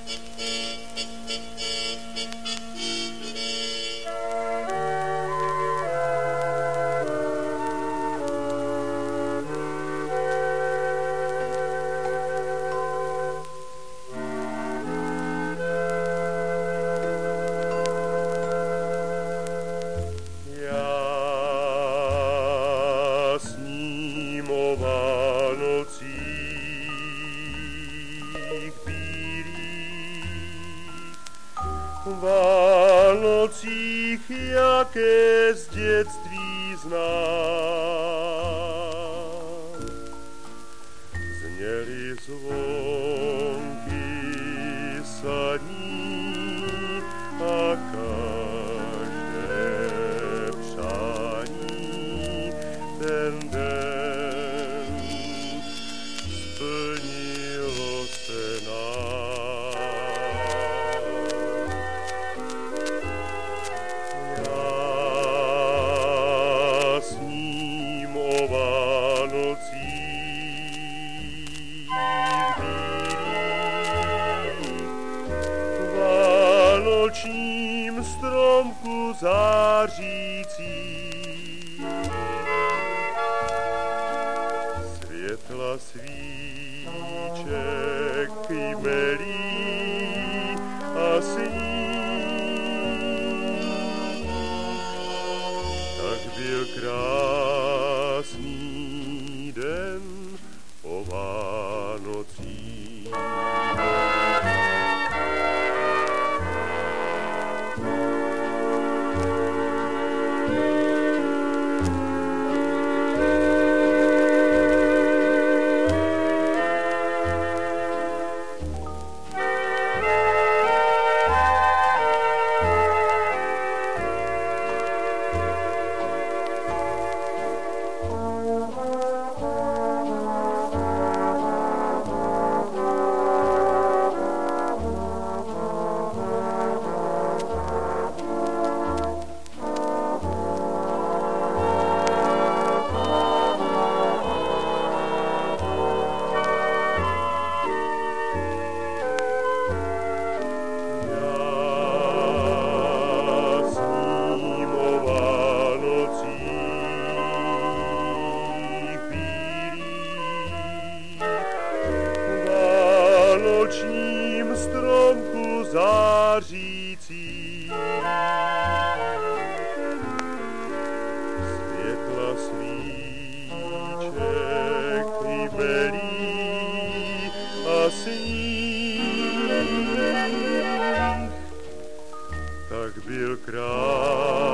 Vánocích, jaké z dětství znám, zněly zvonky sadní a každé přání ten den splnilo se nám. Vánočním stromku zářící světla svíček jmelí a sníh, tak byl krásný den o Vánocích. Vánočním stromku zářící světla svíček jmelí a sníh, tak byl krásný